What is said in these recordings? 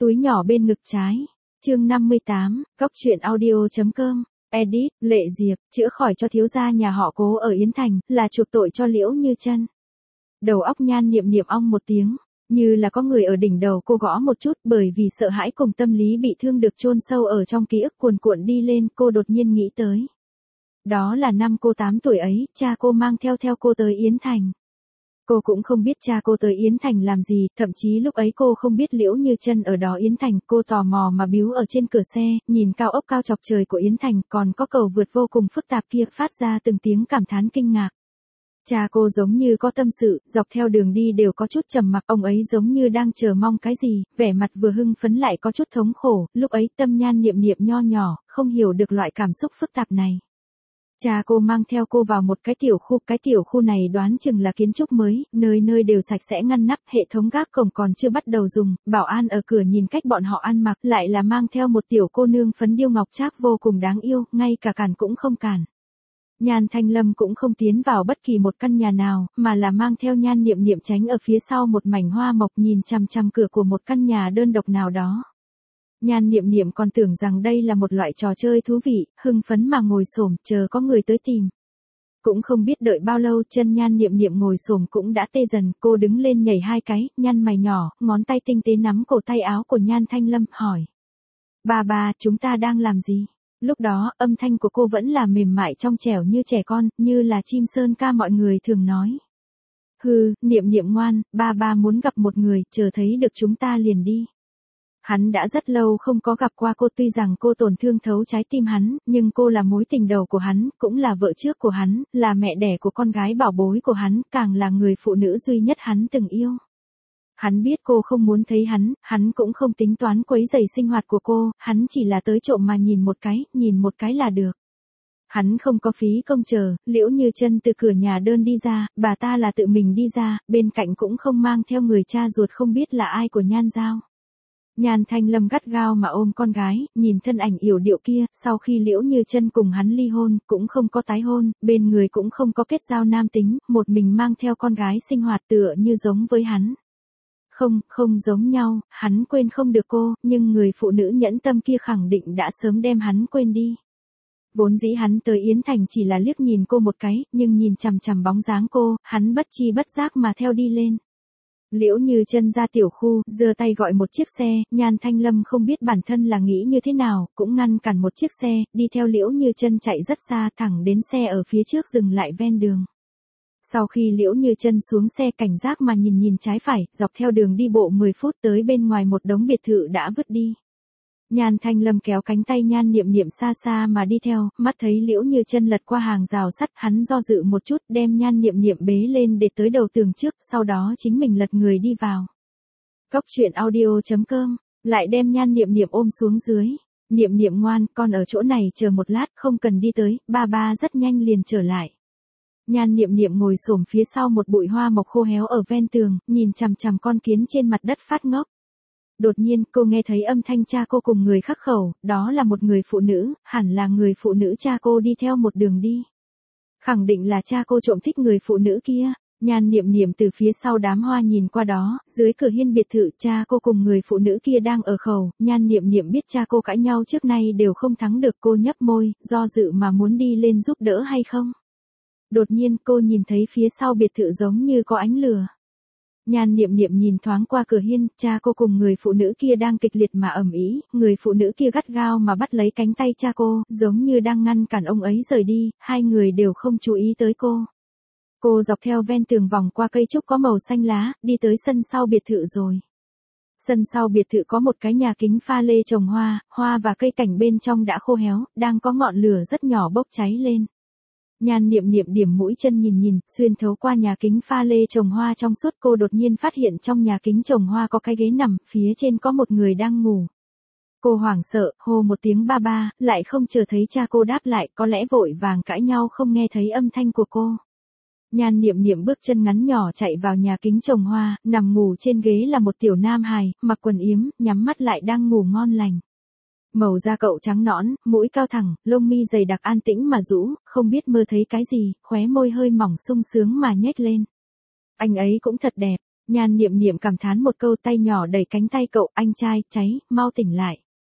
Túi nhỏ bên ngực trái. Chương 58, Cóc truyện audio.com. Edit, Lệ Diệp, chữa khỏi cho thiếu gia nhà họ Cố ở Yến Thành, là chuộc tội cho Liễu Như Chân. Đầu óc Nhan Niệm Niệm ong một tiếng, như là có người ở đỉnh đầu cô gõ một chút, bởi vì sợ hãi cùng tâm lý bị thương được chôn sâu ở trong ký ức cuồn cuộn đi lên, cô đột nhiên nghĩ tới. Đó là năm cô 8 tuổi ấy, cha cô mang theo cô tới Yến Thành. Cô cũng không biết cha cô tới Yến Thành làm gì, thậm chí lúc ấy cô không biết Liễu Như Chân ở đó Yến Thành, cô tò mò mà biếu ở trên cửa xe, nhìn cao ốc cao chọc trời của Yến Thành, còn có cầu vượt vô cùng phức tạp kia phát ra từng tiếng cảm thán kinh ngạc. Cha cô giống như có tâm sự, dọc theo đường đi đều có chút trầm mặc, ông ấy giống như đang chờ mong cái gì, vẻ mặt vừa hưng phấn lại có chút thống khổ, lúc ấy tâm Nhan Niệm Niệm nho nhỏ, không hiểu được loại cảm xúc phức tạp này. Cha cô mang theo cô vào một cái tiểu khu này đoán chừng là kiến trúc mới, nơi nơi đều sạch sẽ ngăn nắp, hệ thống gác cổng còn chưa bắt đầu dùng, bảo an ở cửa nhìn cách bọn họ ăn mặc, lại là mang theo một tiểu cô nương phấn điêu ngọc trác vô cùng đáng yêu, ngay cả cản cũng không cản. Nhan Thanh Lâm cũng không tiến vào bất kỳ một căn nhà nào, mà là mang theo Nhan Niệm Niệm tránh ở phía sau một mảnh hoa mộc nhìn chằm chằm cửa của một căn nhà đơn độc nào đó. Nhan Niệm Niệm còn tưởng rằng đây là một loại trò chơi thú vị, hưng phấn mà ngồi xổm chờ có người tới tìm. Cũng không biết đợi bao lâu, chân Nhan Niệm Niệm ngồi xổm cũng đã tê dần, cô đứng lên nhảy hai cái, nhăn mày nhỏ, ngón tay tinh tế nắm cổ tay áo của Nhan Thanh Lâm, hỏi. Ba, chúng ta đang làm gì? Lúc đó, âm thanh của cô vẫn là mềm mại trong trẻo như trẻ con, như là chim sơn ca mọi người thường nói. Hừ, Niệm Niệm ngoan, ba muốn gặp một người, chờ thấy được chúng ta liền đi. Hắn đã rất lâu không có gặp qua cô, tuy rằng cô tổn thương thấu trái tim hắn, nhưng cô là mối tình đầu của hắn, cũng là vợ trước của hắn, là mẹ đẻ của con gái bảo bối của hắn, càng là người phụ nữ duy nhất hắn từng yêu. Hắn biết cô không muốn thấy hắn cũng không tính toán quấy rầy sinh hoạt của cô, hắn chỉ là tới trộm mà nhìn một cái là được. Hắn không có phí công chờ, Liễu Như Chân từ cửa nhà đơn đi ra, bà ta là tự mình đi ra, bên cạnh cũng không mang theo người cha ruột không biết là ai của Nhan Giao. Nhan Thanh Lâm gắt gao mà ôm con gái, nhìn thân ảnh yểu điệu kia, sau khi Liễu Như Chân cùng hắn ly hôn, cũng không có tái hôn, bên người cũng không có kết giao nam tính, một mình mang theo con gái sinh hoạt tựa như giống với hắn. Không giống nhau, hắn quên không được cô, nhưng người phụ nữ nhẫn tâm kia khẳng định đã sớm đem hắn quên đi. Vốn dĩ hắn tới Yến Thành chỉ là liếc nhìn cô một cái, nhưng nhìn chằm chằm bóng dáng cô, hắn bất chi bất giác mà theo đi lên. Liễu Như Chân ra tiểu khu, giơ tay gọi một chiếc xe, Nhan Thanh Lâm không biết bản thân là nghĩ như thế nào, cũng ngăn cản một chiếc xe, đi theo Liễu Như Chân chạy rất xa, thẳng đến xe ở phía trước dừng lại ven đường. Sau khi Liễu Như Chân xuống xe cảnh giác mà nhìn trái phải, dọc theo đường đi bộ 10 phút tới bên ngoài một đống biệt thự đã vứt đi. Nhan Thanh Lâm kéo cánh tay Nhan Niệm Niệm xa xa mà đi theo, mắt thấy Liễu Như Chân lật qua hàng rào sắt, hắn do dự một chút đem Nhan Niệm Niệm bế lên để tới đầu tường trước, sau đó chính mình lật người đi vào. Cóc truyện audio.com, lại đem Nhan Niệm Niệm ôm xuống dưới. Niệm Niệm ngoan, con ở chỗ này chờ một lát, không cần đi tới, ba rất nhanh liền trở lại. Nhan Niệm Niệm ngồi xổm phía sau một bụi hoa mộc khô héo ở ven tường, nhìn chằm chằm con kiến trên mặt đất phát ngốc. Đột nhiên, cô nghe thấy âm thanh cha cô cùng người khắc khẩu, đó là một người phụ nữ, hẳn là người phụ nữ cha cô đi theo một đường đi. Khẳng định là cha cô trộm thích người phụ nữ kia. Nhan Niệm Niệm từ phía sau đám hoa nhìn qua đó, dưới cửa hiên biệt thự cha cô cùng người phụ nữ kia đang ở khẩu, Nhan Niệm Niệm biết cha cô cãi nhau trước nay đều không thắng được, cô nhấp môi, do dự mà muốn đi lên giúp đỡ hay không. Đột nhiên cô nhìn thấy phía sau biệt thự giống như có ánh lửa. Nhan Niệm Niệm nhìn thoáng qua cửa hiên, cha cô cùng người phụ nữ kia đang kịch liệt mà ầm ĩ, người phụ nữ kia gắt gao mà bắt lấy cánh tay cha cô, giống như đang ngăn cản ông ấy rời đi, hai người đều không chú ý tới cô. Cô dọc theo ven tường vòng qua cây trúc có màu xanh lá, đi tới sân sau biệt thự rồi. Sân sau biệt thự có một cái nhà kính pha lê trồng hoa và cây cảnh bên trong đã khô héo, đang có ngọn lửa rất nhỏ bốc cháy lên. Nhan Niệm Niệm điểm mũi chân nhìn, xuyên thấu qua nhà kính pha lê trồng hoa trong suốt, cô đột nhiên phát hiện trong nhà kính trồng hoa có cái ghế nằm, phía trên có một người đang ngủ. Cô hoảng sợ, hô một tiếng ba, lại không chờ thấy cha cô đáp lại, có lẽ vội vàng cãi nhau không nghe thấy âm thanh của cô. Nhan Niệm Niệm bước chân ngắn nhỏ chạy vào nhà kính trồng hoa, nằm ngủ trên ghế là một tiểu nam hài, mặc quần yếm, nhắm mắt lại đang ngủ ngon lành. Màu da cậu trắng nõn, mũi cao thẳng, lông mi dày đặc an tĩnh mà rũ, không biết mơ thấy cái gì, khóe môi hơi mỏng sung sướng mà nhếch lên. Anh ấy cũng thật đẹp. Nhan Niệm Niệm cảm thán một câu, tay nhỏ đẩy cánh tay cậu, anh trai, cháy, mau tỉnh lại.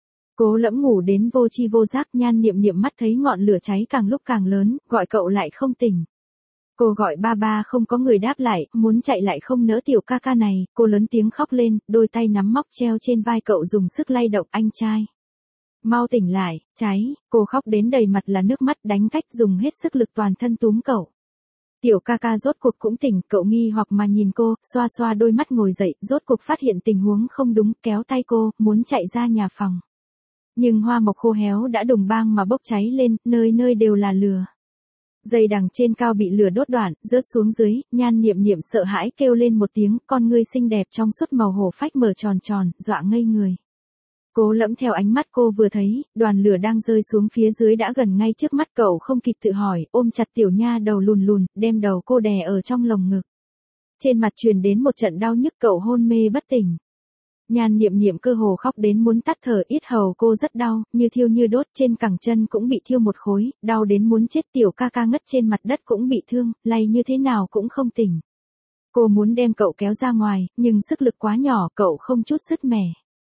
Cố Lẫm ngủ đến vô tri vô giác, Nhan Niệm Niệm mắt thấy ngọn lửa cháy càng lúc càng lớn, gọi cậu lại không tỉnh. Cô gọi ba ba không có người đáp lại, muốn chạy lại không nỡ tiểu ca ca này, cô lớn tiếng khóc lên, đôi tay nắm móc treo trên vai cậu dùng sức lay động, anh trai. Mau tỉnh lại, cháy, cô khóc đến đầy mặt là nước mắt, đánh cách dùng hết sức lực toàn thân túm cậu. Tiểu ca ca rốt cuộc cũng tỉnh, cậu nghi hoặc mà nhìn cô, xoa xoa đôi mắt ngồi dậy, rốt cuộc phát hiện tình huống không đúng, kéo tay cô, muốn chạy ra nhà phòng. Nhưng hoa mộc khô héo đã đùng bang mà bốc cháy lên, nơi nơi đều là lửa. Dây đằng trên cao bị lửa đốt đoạn, rớt xuống dưới, Nhan Niệm Niệm sợ hãi kêu lên một tiếng, con ngươi xinh đẹp trong suốt màu hổ phách mở tròn tròn, dọa ngây người. Cố Lẫm theo ánh mắt cô vừa thấy, đoàn lửa đang rơi xuống phía dưới đã gần ngay trước mắt cậu, không kịp tự hỏi, ôm chặt tiểu nha đầu lùn lùn, đem đầu cô đè ở trong lồng ngực. Trên mặt truyền đến một trận đau nhức, cậu hôn mê bất tỉnh. Nhan Niệm Niệm cơ hồ khóc đến muốn tắt thở, yết hầu cô rất đau, như thiêu như đốt, trên cẳng chân cũng bị thiêu một khối, đau đến muốn chết, tiểu ca ca ngất trên mặt đất cũng bị thương, lay như thế nào cũng không tỉnh. Cô muốn đem cậu kéo ra ngoài, nhưng sức lực quá nhỏ, cậu không chút sứt mẻ.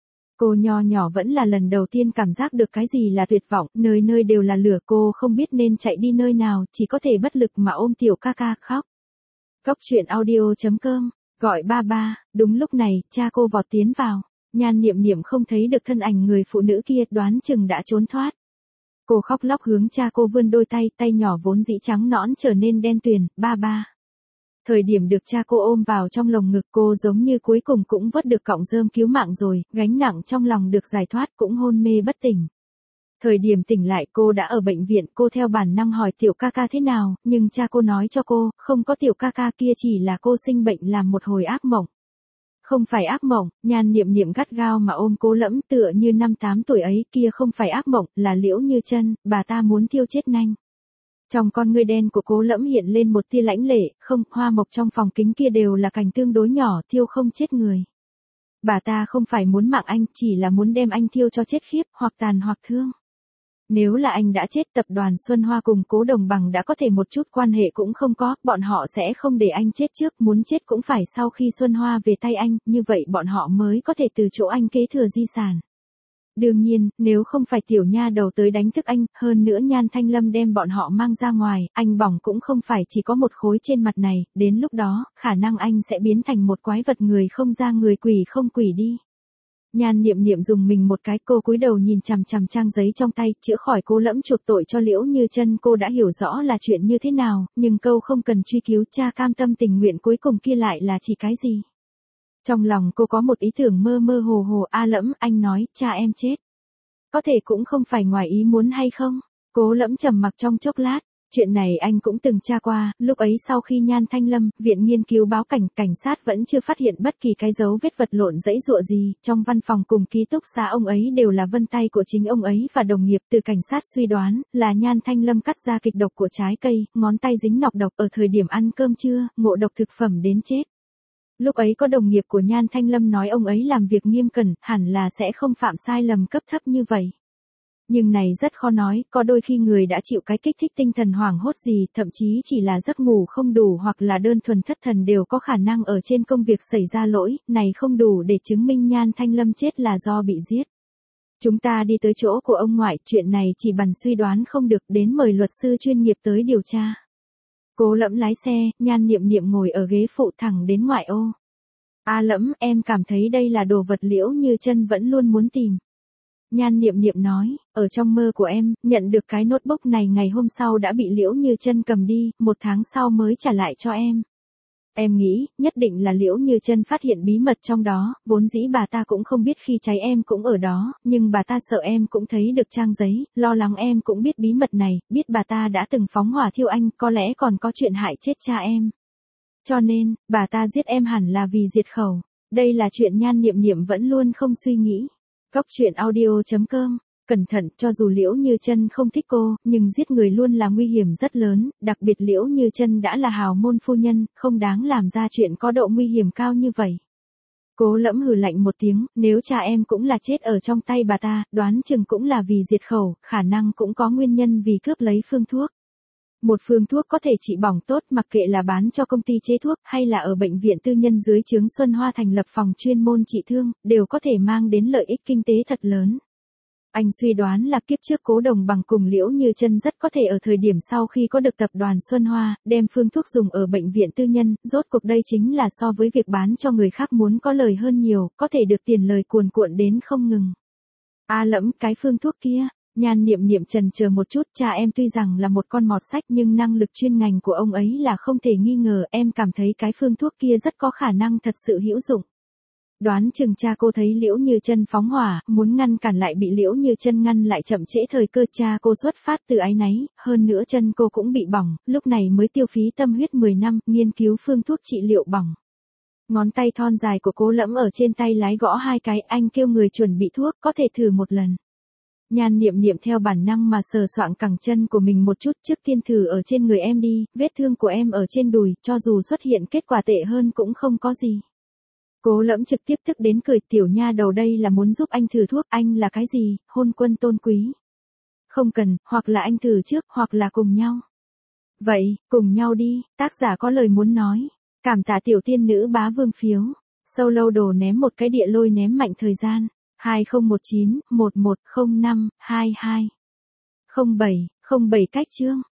Cô nho nhỏ vẫn là lần đầu tiên cảm giác được cái gì là tuyệt vọng, nơi nơi đều là lửa, cô không biết nên chạy đi nơi nào, chỉ có thể bất lực mà ôm tiểu ca ca khóc. Cốc truyện audio.com, gọi ba ba, đúng lúc này, cha cô vọt tiến vào. Nhan Niệm Niệm không thấy được thân ảnh người phụ nữ kia, đoán chừng đã trốn thoát. Cô khóc lóc hướng cha cô vươn đôi tay, tay nhỏ vốn dĩ trắng nõn trở nên đen tuyền, ba ba. Thời điểm được cha cô ôm vào trong lồng ngực, cô giống như cuối cùng cũng vớt được cọng rơm cứu mạng rồi, gánh nặng trong lòng được giải thoát, cũng hôn mê bất tỉnh. Thời điểm tỉnh lại cô đã ở bệnh viện, cô theo bản năng hỏi tiểu ca ca thế nào, nhưng cha cô nói cho cô, không có tiểu ca ca kia, chỉ là cô sinh bệnh làm một hồi ác mộng. Không phải ác mộng, Nhan Niệm Niệm gắt gao mà ôm Cố Lẫm, tựa như 5-8 tuổi ấy, kia không phải ác mộng, là Liễu Như Chân, bà ta muốn thiêu chết nhanh. Trong con ngươi đen của Cố Lẫm hiện lên một tia lãnh lệ, không, hoa mộc trong phòng kính kia đều là cành tương đối nhỏ, thiêu không chết người. Bà ta không phải muốn mạng anh, chỉ là muốn đem anh thiêu cho chết khiếp, hoặc tàn hoặc thương. Nếu là anh đã chết, tập đoàn Xuân Hoa cùng Cố Đồng Bằng đã có thể một chút quan hệ cũng không có, bọn họ sẽ không để anh chết trước, muốn chết cũng phải sau khi Xuân Hoa về tay anh, như vậy bọn họ mới có thể từ chỗ anh kế thừa di sản. Đương nhiên, nếu không phải tiểu nha đầu tới đánh thức anh, hơn nữa Nhan Thanh Lâm đem bọn họ mang ra ngoài, anh bỏng cũng không phải chỉ có một khối trên mặt này, đến lúc đó, khả năng anh sẽ biến thành một quái vật người không ra người, quỷ không quỷ đi. Nhan Niệm Niệm dùng mình một cái, cô cúi đầu nhìn chằm chằm trang giấy trong tay, chữa khỏi Cố Lẫm chuộc tội cho Liễu Như Chân, cô đã hiểu rõ là chuyện như thế nào, nhưng câu không cần truy cứu, cha cam tâm tình nguyện cuối cùng kia lại là chỉ cái gì? Trong lòng cô có một ý tưởng mơ mơ hồ hồ, a Lẫm, anh nói, cha em chết. Có thể cũng không phải ngoài ý muốn hay không? Cố Lẫm trầm mặc trong chốc lát. Chuyện này anh cũng từng tra qua, lúc ấy sau khi Nhan Thanh Lâm, viện nghiên cứu báo cảnh sát vẫn chưa phát hiện bất kỳ cái dấu vết vật lộn dẫy dụa gì, trong văn phòng cùng ký túc xá ông ấy đều là vân tay của chính ông ấy và đồng nghiệp, từ cảnh sát suy đoán, là Nhan Thanh Lâm cắt ra kịch độc của trái cây, ngón tay dính nọc độc ở thời điểm ăn cơm trưa, ngộ độc thực phẩm đến chết. Lúc ấy có đồng nghiệp của Nhan Thanh Lâm nói ông ấy làm việc nghiêm cẩn, hẳn là sẽ không phạm sai lầm cấp thấp như vậy. Nhưng này rất khó nói, có đôi khi người đã chịu cái kích thích tinh thần hoảng hốt gì, thậm chí chỉ là giấc ngủ không đủ hoặc là đơn thuần thất thần đều có khả năng ở trên công việc xảy ra lỗi, này không đủ để chứng minh Nhan Thanh Lâm chết là do bị giết. Chúng ta đi tới chỗ của ông ngoại, chuyện này chỉ bằng suy đoán không được, đến mời luật sư chuyên nghiệp tới điều tra. Cố Lẫm lái xe, Nhan Niệm Niệm ngồi ở ghế phụ thẳng đến ngoại ô. A Lẫm, em cảm thấy đây là đồ vật Liễu Như Chân vẫn luôn muốn tìm. Nhan Niệm Niệm nói, ở trong mơ của em, nhận được cái notebook này ngày hôm sau đã bị Liễu Như Chân cầm đi, 1 tháng sau mới trả lại cho em. Em nghĩ, nhất định là Liễu Như Chân phát hiện bí mật trong đó, vốn dĩ bà ta cũng không biết khi cháy em cũng ở đó, nhưng bà ta sợ em cũng thấy được trang giấy, lo lắng em cũng biết bí mật này, biết bà ta đã từng phóng hỏa thiêu anh, có lẽ còn có chuyện hại chết cha em. Cho nên, bà ta giết em hẳn là vì diệt khẩu. Đây là chuyện Nhan Niệm Niệm vẫn luôn không suy nghĩ. Cốc truyện audio.com, cẩn thận, cho dù Liễu Như Chân không thích cô, nhưng giết người luôn là nguy hiểm rất lớn, đặc biệt Liễu Như Chân đã là hào môn phu nhân, không đáng làm ra chuyện có độ nguy hiểm cao như vậy. Cố Lẫm hừ lạnh một tiếng, nếu cha em cũng là chết ở trong tay bà ta, đoán chừng cũng là vì diệt khẩu, khả năng cũng có nguyên nhân vì cướp lấy phương thuốc. Một phương thuốc có thể trị bỏng tốt, mặc kệ là bán cho công ty chế thuốc hay là ở bệnh viện tư nhân dưới trướng Xuân Hoa thành lập phòng chuyên môn trị thương, đều có thể mang đến lợi ích kinh tế thật lớn. Anh suy đoán là kiếp trước Cố Đồng Bằng cùng Liễu Như Chân rất có thể ở thời điểm sau khi có được tập đoàn Xuân Hoa, đem phương thuốc dùng ở bệnh viện tư nhân, rốt cuộc đây chính là so với việc bán cho người khác muốn có lời hơn nhiều, có thể được tiền lời cuồn cuộn đến không ngừng. Lẫm, cái phương thuốc kia. Nhan Niệm Niệm chần chờ một chút, cha em tuy rằng là một con mọt sách nhưng năng lực chuyên ngành của ông ấy là không thể nghi ngờ, em cảm thấy cái phương thuốc kia rất có khả năng thật sự hữu dụng. Đoán chừng cha cô thấy Liễu Như Chân phóng hỏa, muốn ngăn cản lại bị Liễu Như Chân ngăn lại chậm trễ thời cơ, cha cô xuất phát từ áy náy, hơn nữa chân cô cũng bị bỏng, lúc này mới tiêu phí tâm huyết 10 năm, nghiên cứu phương thuốc trị liệu bỏng. Ngón tay thon dài của Cố Lẫm ở trên tay lái gõ 2 cái, anh kêu người chuẩn bị thuốc, có thể thử một lần. Nhan Niệm Niệm theo bản năng mà sờ soạng cẳng chân của mình một chút, trước tiên thử ở trên người em đi, vết thương của em ở trên đùi, cho dù xuất hiện kết quả tệ hơn cũng không có gì. Cố Lẫm trực tiếp tức đến cười, tiểu nha đầu đây là muốn giúp anh thử thuốc, anh là cái gì, hôn quân tôn quý. Không cần, hoặc là anh thử trước, hoặc là cùng nhau. Vậy, cùng nhau đi, tác giả có lời muốn nói. Cảm tạ tiểu tiên nữ bá vương phiếu. Solo đồ ném một cái địa lôi ném mạnh thời gian. 2019-1105-22. 07 cách chương.